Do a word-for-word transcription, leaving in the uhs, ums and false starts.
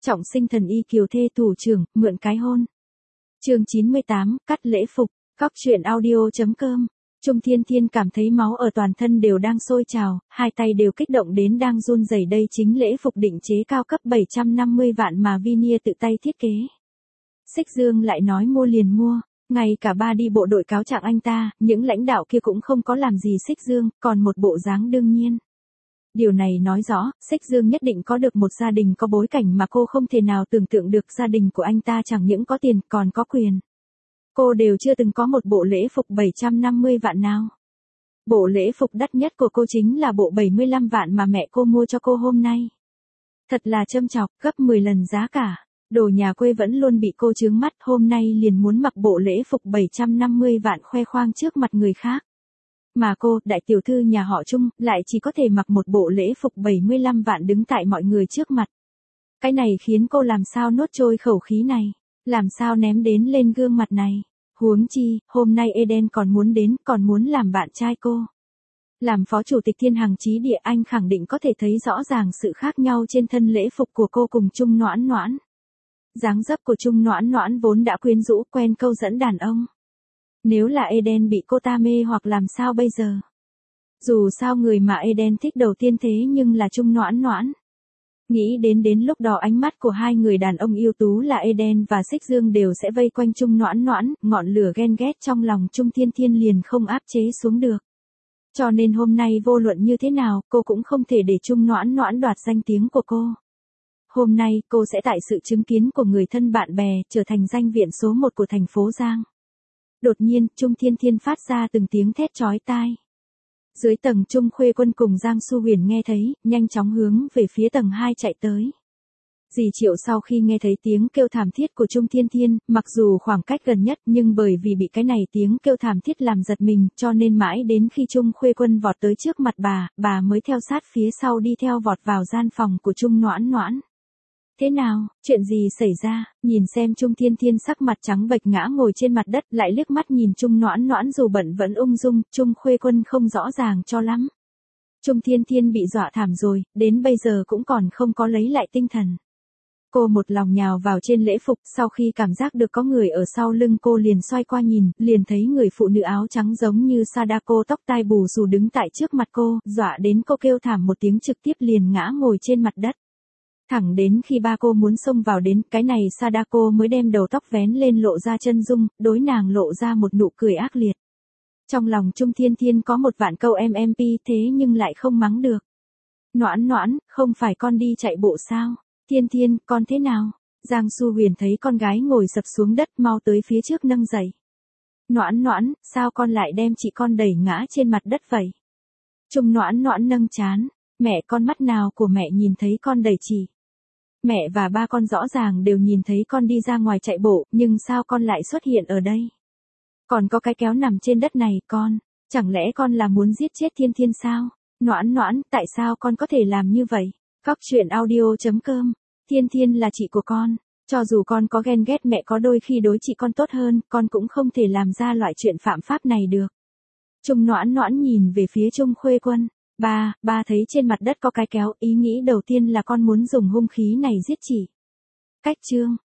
Trọng sinh thần y kiều thê thủ trưởng, mượn cái hôn. Chương chín mươi tám, cắt lễ phục. Cóc truyện audio.com. Trung Thiên Thiên cảm thấy máu ở toàn thân đều đang sôi trào, hai tay đều kích động đến đang run rẩy. Đây chính lễ phục định chế cao cấp bảy trăm năm mươi vạn mà Vinia tự tay thiết kế. Xích Dương lại nói mua liền mua, ngay cả ba đi bộ đội cáo trạng anh ta, những lãnh đạo kia cũng không có làm gì Xích Dương, còn một bộ dáng đương nhiên. Điều này nói rõ, Xích Dương nhất định có được một gia đình có bối cảnh mà cô không thể nào tưởng tượng được. Gia đình của anh ta chẳng những có tiền còn có quyền. Cô đều chưa từng có một bộ lễ phục bảy trăm năm mươi vạn nào. Bộ lễ phục đắt nhất của cô chính là bộ bảy mươi lăm vạn mà mẹ cô mua cho cô hôm nay. Thật là châm chọc, gấp mười lần giá cả. Đồ nhà quê vẫn luôn bị cô chướng mắt, hôm nay liền muốn mặc bộ lễ phục bảy trăm năm mươi vạn khoe khoang trước mặt người khác. Mà cô, đại tiểu thư nhà họ Trung, lại chỉ có thể mặc một bộ lễ phục bảy mươi lăm vạn đứng tại mọi người trước mặt. Cái này khiến cô làm sao nuốt trôi khẩu khí này, làm sao ném đến lên gương mặt này. Huống chi, hôm nay Eden còn muốn đến, còn muốn làm bạn trai cô. Làm phó chủ tịch Thiên Hằng Chí Địa, anh khẳng định có thể thấy rõ ràng sự khác nhau trên thân lễ phục của cô cùng Trung Noãn Noãn. Dáng dấp của Trung Noãn Noãn vốn đã quyến rũ quen câu dẫn đàn ông. Nếu là Eden bị cô ta mê hoặc làm sao bây giờ? Dù sao người mà Eden thích đầu tiên thế nhưng là Trung Noãn Noãn. Nghĩ đến đến lúc đó ánh mắt của hai người đàn ông ưu tú là Eden và Xích Dương đều sẽ vây quanh Trung Noãn Noãn, ngọn lửa ghen ghét trong lòng Trung Thiên Thiên liền không áp chế xuống được. Cho nên hôm nay vô luận như thế nào, cô cũng không thể để Trung Noãn Noãn đoạt danh tiếng của cô. Hôm nay, cô sẽ tại sự chứng kiến của người thân bạn bè, trở thành danh viện số một của thành phố Giang. Đột nhiên, Trung Thiên Thiên phát ra từng tiếng thét chói tai. Dưới tầng Trung Khuê Quân cùng Giang Su Huyền nghe thấy, nhanh chóng hướng về phía tầng hai chạy tới. Dì Triệu sau khi nghe thấy tiếng kêu thảm thiết của Trung Thiên Thiên, mặc dù khoảng cách gần nhất nhưng bởi vì bị cái này tiếng kêu thảm thiết làm giật mình, cho nên mãi đến khi Trung Khuê Quân vọt tới trước mặt bà, bà mới theo sát phía sau đi theo vọt vào gian phòng của Trung Noãn Noãn. Thế nào, chuyện gì xảy ra? Nhìn xem Trung Thiên Thiên sắc mặt trắng bệch ngã ngồi trên mặt đất, lại liếc mắt nhìn Trung Noãn Noãn dù bận vẫn ung dung, Trung Khuê Quân không rõ ràng cho lắm. Trung Thiên Thiên bị dọa thảm rồi, đến bây giờ cũng còn không có lấy lại tinh thần. Cô một lòng nhào vào trên lễ phục, sau khi cảm giác được có người ở sau lưng cô liền xoay qua nhìn, liền thấy người phụ nữ áo trắng giống như Sadako tóc tai bù xù đứng tại trước mặt cô, dọa đến cô kêu thảm một tiếng trực tiếp liền ngã ngồi trên mặt đất. Thẳng đến khi ba cô muốn xông vào đến, cái này Sadako mới đem đầu tóc vén lên lộ ra chân dung, đối nàng lộ ra một nụ cười ác liệt. Trong lòng Trung Thiên Thiên có một vạn câu em em pê thế nhưng lại không mắng được. Noãn Noãn, không phải con đi chạy bộ sao? Thiên Thiên, con thế nào? Giang Su Huyền thấy con gái ngồi sập xuống đất mau tới phía trước nâng dậy. Noãn Noãn, sao con lại đem chị con đẩy ngã trên mặt đất vậy? Trung Noãn Noãn nâng trán, mẹ con mắt nào của mẹ nhìn thấy con đẩy chị? Mẹ và ba con rõ ràng đều nhìn thấy con đi ra ngoài chạy bộ, nhưng sao con lại xuất hiện ở đây? Còn có cái kéo nằm trên đất này, con, chẳng lẽ con là muốn giết chết Thiên Thiên sao? Noãn Noãn, tại sao con có thể làm như vậy? Cóc truyện audio.com. Thiên Thiên là chị của con, cho dù con có ghen ghét mẹ có đôi khi đối chị con tốt hơn, con cũng không thể làm ra loại chuyện phạm pháp này được. Trung Noãn Noãn nhìn về phía Trung Khuê Quân. Ba, ba thấy trên mặt đất có cái kéo, ý nghĩ đầu tiên là con muốn dùng hung khí này giết chị. Cách chương.